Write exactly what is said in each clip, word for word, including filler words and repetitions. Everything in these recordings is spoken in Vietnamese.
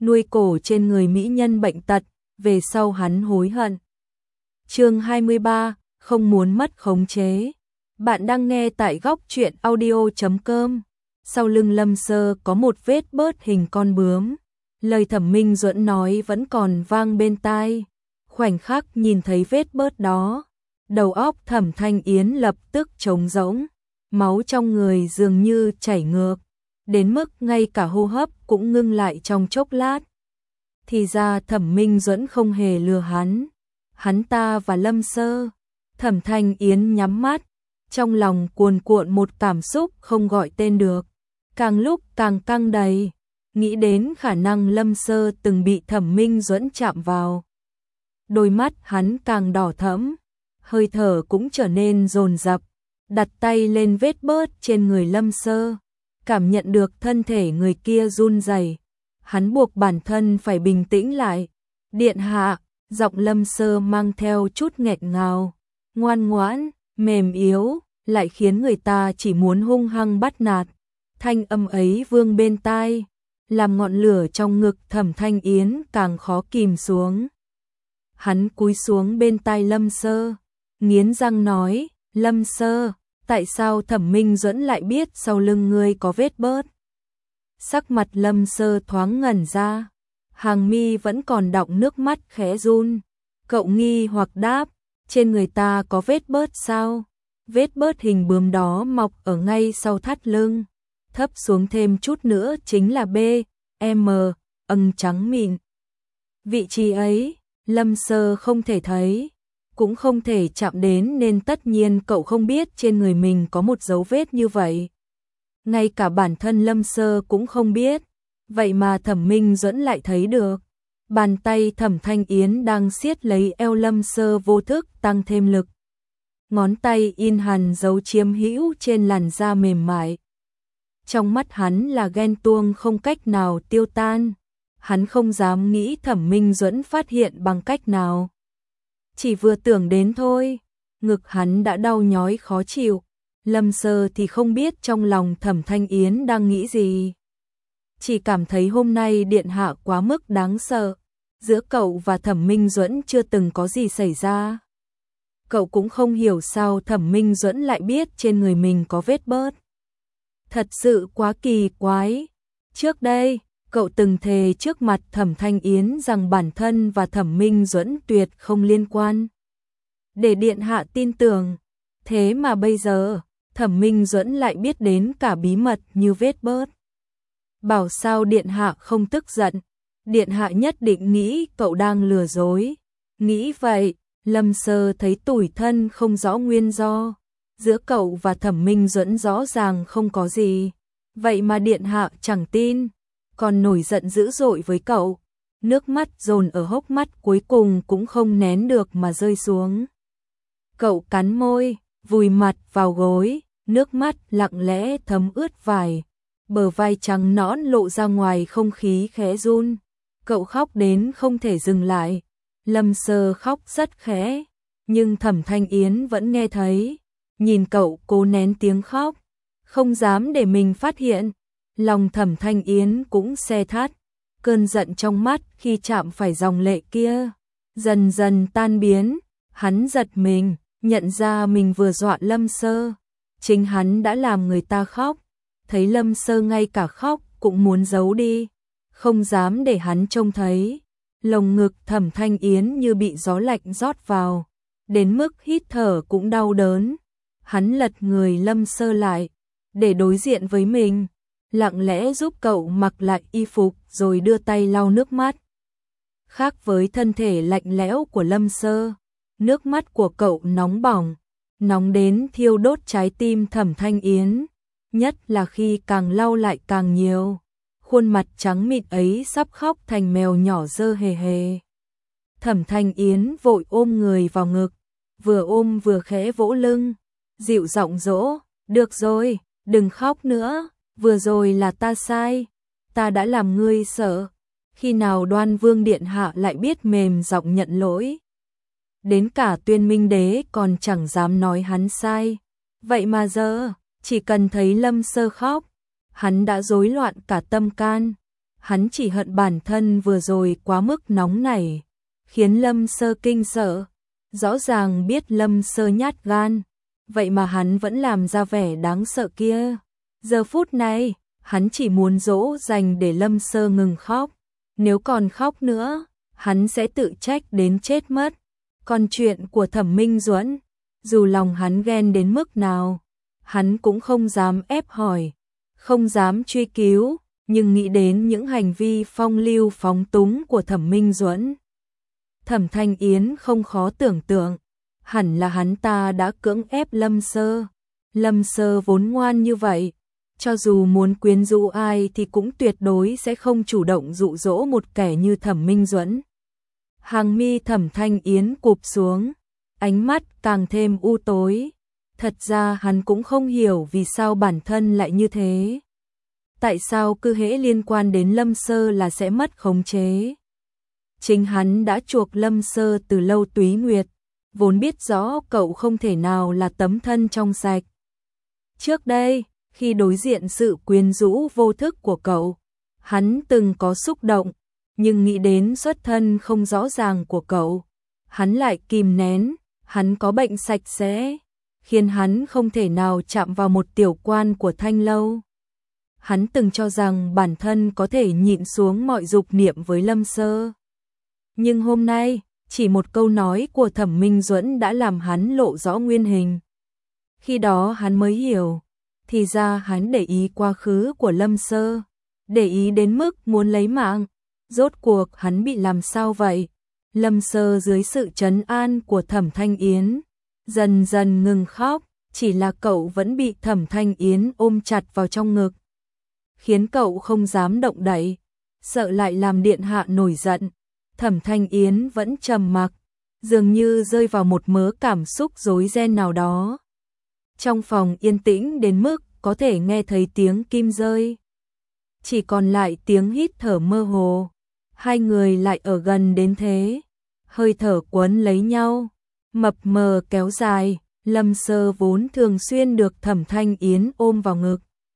nuôi cổ trên người mỹ nhân bệnh tật, về sau hắn hối hận. Chương hai mươi ba, không muốn mất khống chế. Bạn đang nghe tại góc truyện audio chấm com. Sau lưng Lâm Sơ có một vết bớt hình con bướm. Lời Thẩm Minh Duẫn nói vẫn còn vang bên tai. Khoảnh khắc nhìn thấy vết bớt đó, đầu óc Thẩm Thanh Yến lập tức trống rỗng, máu trong người dường như chảy ngược, đến mức ngay cả hô hấp cũng ngưng lại trong chốc lát. Thì ra Thẩm Minh Duẫn không hề lừa hắn, hắn ta và Lâm Sơ. Thẩm Thanh Yến nhắm mắt, trong lòng cuồn cuộn một cảm xúc không gọi tên được, càng lúc càng căng đầy, nghĩ đến khả năng Lâm Sơ từng bị Thẩm Minh Duẫn chạm vào. Đôi mắt hắn càng đỏ thẫm, hơi thở cũng trở nên dồn dập, đặt tay lên vết bớt trên người Lâm Sơ, cảm nhận được thân thể người kia run rẩy. Hắn buộc bản thân phải bình tĩnh lại. Điện hạ, giọng Lâm Sơ mang theo chút nghẹn ngào, ngoan ngoãn, mềm yếu, lại khiến người ta chỉ muốn hung hăng bắt nạt. Thanh âm ấy vương bên tai, làm ngọn lửa trong ngực Thẩm Thanh Yến càng khó kìm xuống. Hắn cúi xuống bên tai Lâm Sơ, nghiến răng nói, Lâm Sơ, tại sao Thẩm Minh Duẫn lại biết sau lưng ngươi có vết bớt? Sắc mặt Lâm Sơ thoáng ngẩn ra, hàng mi vẫn còn đọng nước mắt khẽ run. Cậu nghi hoặc đáp, trên người ta có vết bớt sao? Vết bớt hình bướm đó mọc ở ngay sau thắt lưng, thấp xuống thêm chút nữa chính là B, M, âng trắng mịn. Vị trí ấy, Lâm Sơ không thể thấy, cũng không thể chạm đến nên tất nhiên cậu không biết trên người mình có một dấu vết như vậy. Ngay cả bản thân Lâm Sơ cũng không biết, vậy mà Thẩm Minh Duẫn lại thấy được. Bàn tay Thẩm Thanh Yến đang siết lấy eo Lâm Sơ vô thức tăng thêm lực. Ngón tay in hằn dấu chiếm hữu trên làn da mềm mại. Trong mắt hắn là ghen tuông không cách nào tiêu tan. Hắn không dám nghĩ Thẩm Minh Duẫn phát hiện bằng cách nào. Chỉ vừa tưởng đến thôi, ngực hắn đã đau nhói khó chịu. Lâm Sơ thì không biết trong lòng Thẩm Thanh Yến đang nghĩ gì. Chỉ cảm thấy hôm nay điện hạ quá mức đáng sợ. Giữa cậu và Thẩm Minh Duẫn chưa từng có gì xảy ra. Cậu cũng không hiểu sao Thẩm Minh Duẫn lại biết trên người mình có vết bớt. Thật sự quá kỳ quái. Trước đây, cậu từng thề trước mặt Thẩm Thanh Yến rằng bản thân và Thẩm Minh Duẫn tuyệt không liên quan. Để điện hạ tin tưởng. Thế mà bây giờ, Thẩm Minh Duẫn lại biết đến cả bí mật như vết bớt. Bảo sao điện hạ không tức giận. Điện hạ nhất định nghĩ cậu đang lừa dối. Nghĩ vậy, Lâm Sơ thấy tủi thân không rõ nguyên do. Giữa cậu và Thẩm Minh Duẫn rõ ràng không có gì. Vậy mà điện hạ chẳng tin, còn nổi giận dữ dội với cậu. Nước mắt dồn ở hốc mắt cuối cùng cũng không nén được mà rơi xuống. Cậu cắn môi, vùi mặt vào gối, nước mắt lặng lẽ thấm ướt vải. Bờ vai trắng nõn lộ ra ngoài không khí khẽ run. Cậu khóc đến không thể dừng lại. Lâm Sơ khóc rất khẽ, nhưng Thẩm Thanh Yến vẫn nghe thấy. Nhìn cậu cố nén tiếng khóc, không dám để mình phát hiện. Lòng Thẩm Thanh Yến cũng se thắt. Cơn giận trong mắt khi chạm phải dòng lệ kia dần dần tan biến. Hắn giật mình, nhận ra mình vừa dọa Lâm Sơ. Chính hắn đã làm người ta khóc. Thấy Lâm Sơ ngay cả khóc cũng muốn giấu đi, không dám để hắn trông thấy. Lồng ngực Thẩm Thanh Yến như bị gió lạnh rót vào, đến mức hít thở cũng đau đớn. Hắn lật người Lâm Sơ lại, để đối diện với mình, lặng lẽ giúp cậu mặc lại y phục rồi đưa tay lau nước mắt. Khác với thân thể lạnh lẽo của Lâm Sơ, nước mắt của cậu nóng bỏng, nóng đến thiêu đốt trái tim Thẩm Thanh Yến. Nhất là khi càng lau lại càng nhiều, khuôn mặt trắng mịn ấy sắp khóc thành mèo nhỏ dơ hề hề. Thẩm Thanh Yến vội ôm người vào ngực, vừa ôm vừa khẽ vỗ lưng, dịu giọng dỗ, được rồi, đừng khóc nữa, vừa rồi là ta sai, ta đã làm ngươi sợ. Khi nào Đoan Vương điện hạ lại biết mềm giọng nhận lỗi. Đến cả Tuyên Minh đế còn chẳng dám nói hắn sai. Vậy mà giờ, chỉ cần thấy Lâm Sơ khóc, hắn đã rối loạn cả tâm can. hắn chỉ hận bản thân vừa rồi quá mức nóng nảy, khiến Lâm Sơ kinh sợ. Rõ ràng biết Lâm Sơ nhát gan, vậy mà hắn vẫn làm ra vẻ đáng sợ kia. Giờ phút này, hắn chỉ muốn dỗ dành để Lâm Sơ ngừng khóc. Nếu còn khóc nữa, hắn sẽ tự trách đến chết mất. Còn chuyện của Thẩm Minh Duẫn, dù lòng hắn ghen đến mức nào, hắn cũng không dám ép hỏi, không dám truy cứu, nhưng nghĩ đến những hành vi phong lưu phóng túng của Thẩm Minh Duẫn, Thẩm Thanh Yến không khó tưởng tượng, hẳn là hắn ta đã cưỡng ép Lâm Sơ. Lâm Sơ vốn ngoan như vậy, cho dù muốn quyến rũ ai thì cũng tuyệt đối sẽ không chủ động dụ dỗ một kẻ như Thẩm Minh Duẫn. Hàng mi Thẩm Thanh Yến cụp xuống, ánh mắt càng thêm u tối. Thật ra hắn cũng không hiểu vì sao bản thân lại như thế. Tại sao cứ hễ liên quan đến Lâm Sơ là sẽ mất khống chế. Chính hắn đã chuộc Lâm Sơ từ lâu túy nguyệt, vốn biết rõ cậu không thể nào là tấm thân trong sạch. Trước đây, khi đối diện sự quyến rũ vô thức của cậu, hắn từng có xúc động, nhưng nghĩ đến xuất thân không rõ ràng của cậu, hắn lại kìm nén. Hắn có bệnh sạch sẽ, khiến hắn không thể nào chạm vào một tiểu quan của Thanh lâu. Hắn từng cho rằng bản thân có thể nhịn xuống mọi dục niệm với Lâm Sơ. Nhưng hôm nay, chỉ một câu nói của Thẩm Minh Duẫn đã làm hắn lộ rõ nguyên hình. Khi đó hắn mới hiểu, thì ra hắn để ý quá khứ của Lâm Sơ, để ý đến mức muốn lấy mạng. Rốt cuộc hắn bị làm sao vậy? Lâm Sơ dưới sự trấn an của Thẩm Thanh Yến, dần dần ngừng khóc, chỉ là cậu vẫn bị Thẩm Thanh Yến ôm chặt vào trong ngực, khiến cậu không dám động đậy, sợ lại làm điện hạ nổi giận. Thẩm Thanh Yến vẫn trầm mặc, dường như rơi vào một mớ cảm xúc rối ren nào đó. Trong phòng yên tĩnh đến mức có thể nghe thấy tiếng kim rơi, chỉ còn lại tiếng hít thở mơ hồ. Hai người lại ở gần đến thế, hơi thở quấn lấy nhau, mập mờ kéo dài. Lâm Sơ vốn thường xuyên được Thẩm Thanh Yến ôm vào ngực,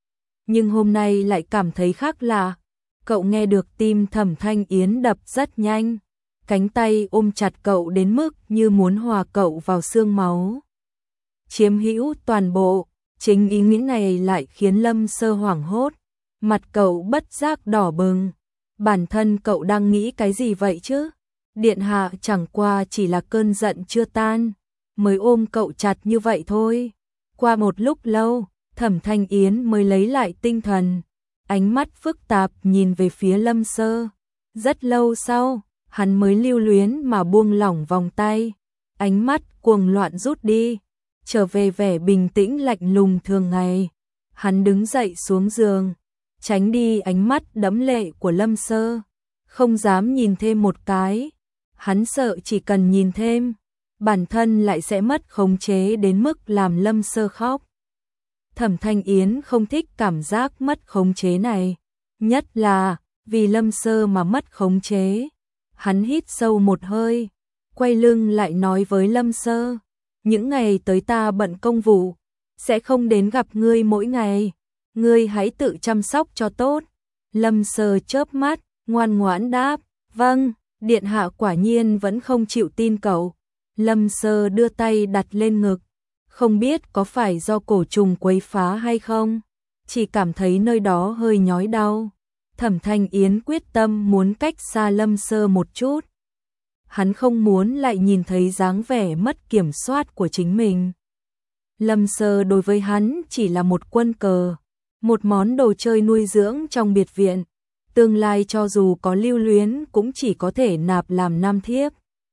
nhưng hôm nay lại cảm thấy khác lạ. Cậu nghe được tim Thẩm Thanh Yến đập rất nhanh, cánh tay ôm chặt cậu đến mức như muốn hòa cậu vào xương máu, chiếm hữu toàn bộ. Chính ý nghĩ này lại khiến Lâm Sơ hoảng hốt, mặt cậu bất giác đỏ bừng. Bản thân cậu đang nghĩ cái gì vậy chứ? Điện hạ chẳng qua chỉ là cơn giận chưa tan, mới ôm cậu chặt như vậy thôi. Qua một lúc lâu, Thẩm Thanh Yến mới lấy lại tinh thần, ánh mắt phức tạp nhìn về phía Lâm Sơ. Rất lâu sau, hắn mới lưu luyến mà buông lỏng vòng tay, ánh mắt cuồng loạn rút đi, trở về vẻ bình tĩnh lạnh lùng thường ngày. Hắn đứng dậy xuống giường, tránh đi ánh mắt đẫm lệ của Lâm Sơ, không dám nhìn thêm một cái. Hắn sợ chỉ cần nhìn thêm, bản thân lại sẽ mất khống chế đến mức làm Lâm Sơ khóc. Thẩm Thanh Yến không thích cảm giác mất khống chế này, nhất là vì Lâm Sơ mà mất khống chế. Hắn hít sâu một hơi, quay lưng lại nói với Lâm Sơ, những ngày tới ta bận công vụ, sẽ không đến gặp ngươi mỗi ngày. Ngươi hãy tự chăm sóc cho tốt. Lâm Sơ chớp mắt, ngoan ngoãn đáp, vâng. Điện hạ quả nhiên vẫn không chịu tin cậu. Lâm Sơ đưa tay đặt lên ngực, không biết có phải do cổ trùng quấy phá hay không, chỉ cảm thấy nơi đó hơi nhói đau. Thẩm Thanh Yến quyết tâm muốn cách xa Lâm Sơ một chút. Hắn không muốn lại nhìn thấy dáng vẻ mất kiểm soát của chính mình. Lâm Sơ đối với hắn chỉ là một quân cờ, một món đồ chơi nuôi dưỡng trong biệt viện. Tương lai cho dù có lưu luyến cũng chỉ có thể nạp làm nam thiếp.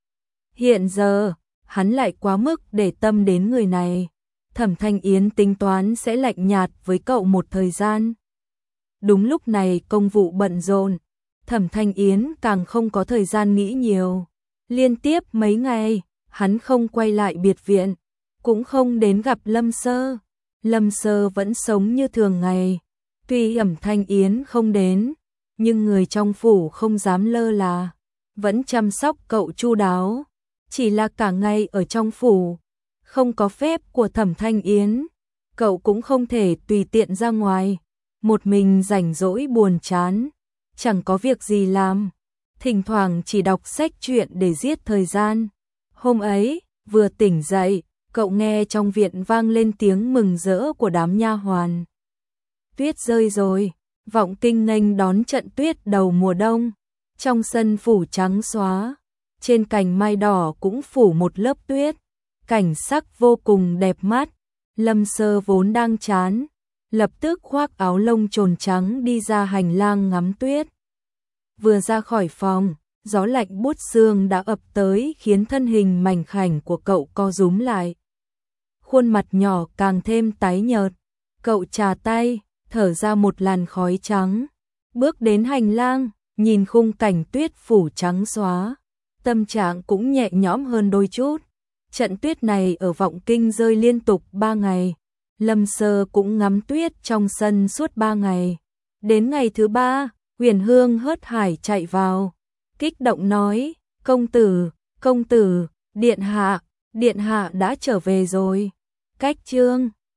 Hiện giờ, hắn lại quá mức để tâm đến người này. Thẩm Thanh Yến tính toán sẽ lạnh nhạt với cậu một thời gian. Đúng lúc này công vụ bận rộn, Thẩm Thanh Yến càng không có thời gian nghĩ nhiều. Liên tiếp mấy ngày, hắn không quay lại biệt viện, cũng không đến gặp Lâm Sơ. Lâm Sơ vẫn sống như thường ngày. Tuy Thẩm Thanh Yến không đến, nhưng người trong phủ không dám lơ là, vẫn chăm sóc cậu chu đáo. Chỉ là cả ngày ở trong phủ, không có phép của Thẩm Thanh Yến, cậu cũng không thể tùy tiện ra ngoài, một mình rảnh rỗi buồn chán, chẳng có việc gì làm, thỉnh thoảng chỉ đọc sách truyện để giết thời gian. Hôm ấy, vừa tỉnh dậy, cậu nghe trong viện vang lên tiếng mừng rỡ của đám nha hoàn. Tuyết rơi rồi, Vọng Kinh nghênh đón trận tuyết đầu mùa đông. Trong sân phủ trắng xóa, trên cành mai đỏ cũng phủ một lớp tuyết, cảnh sắc vô cùng đẹp mắt. Lâm Sơ vốn đang chán, lập tức khoác áo lông trồn trắng đi ra hành lang ngắm tuyết. Vừa ra khỏi phòng, gió lạnh buốt xương đã ập tới khiến thân hình mảnh khảnh của cậu co rúm lại. Khuôn mặt nhỏ càng thêm tái nhợt, cậu chà tay, thở ra một làn khói trắng, bước đến hành lang, nhìn khung cảnh tuyết phủ trắng xóa, tâm trạng cũng nhẹ nhõm hơn đôi chút. Trận tuyết này ở Vọng Kinh rơi liên tục ba ngày, Lâm Sơ cũng ngắm tuyết trong sân suốt ba ngày. Đến ngày thứ ba, Huyền Hương hớt hải chạy vào, kích động nói, công tử, công tử, điện hạ, điện hạ đã trở về rồi. Cách chương